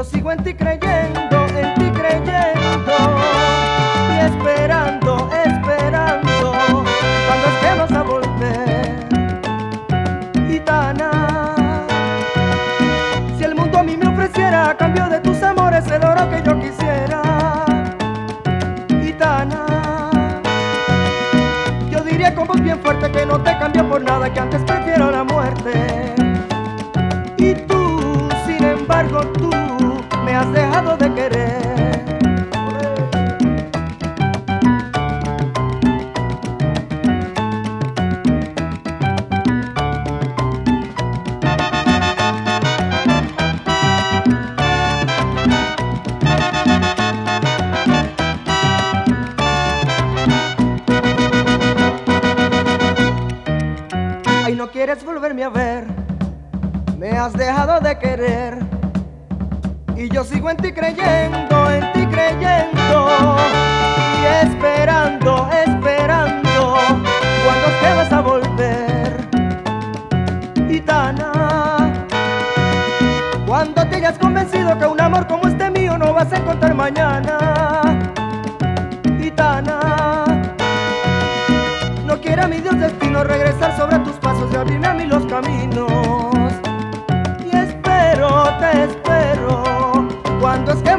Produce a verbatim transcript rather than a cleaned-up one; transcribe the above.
sigo en ti creyendo, en ti creyendo y esperando, esperando. ¿Cuándo es que vas a volver, gitana? Si el mundo a mí me ofreciera a cambio de tus amores el oro que yo quisiera, gitana, yo diría con voz bien fuerte que no te cambio por nada, que antes prefiero la muerte. Y tú, sin embargo, tú me has dejado de querer. Ay, no quieres volverme a ver, me has dejado de querer. Y yo sigo en ti creyendo, en ti creyendo y esperando, esperando. ¿Cuándo es que vas a volver, gitana? Cuando te hayas convencido que un amor como este mío no vas a encontrar mañana, gitana. No quiera mi Dios destino regresar sobre tus pasos y abrirme a mí los caminos. Y espero, te espero. ¿Cuándo es que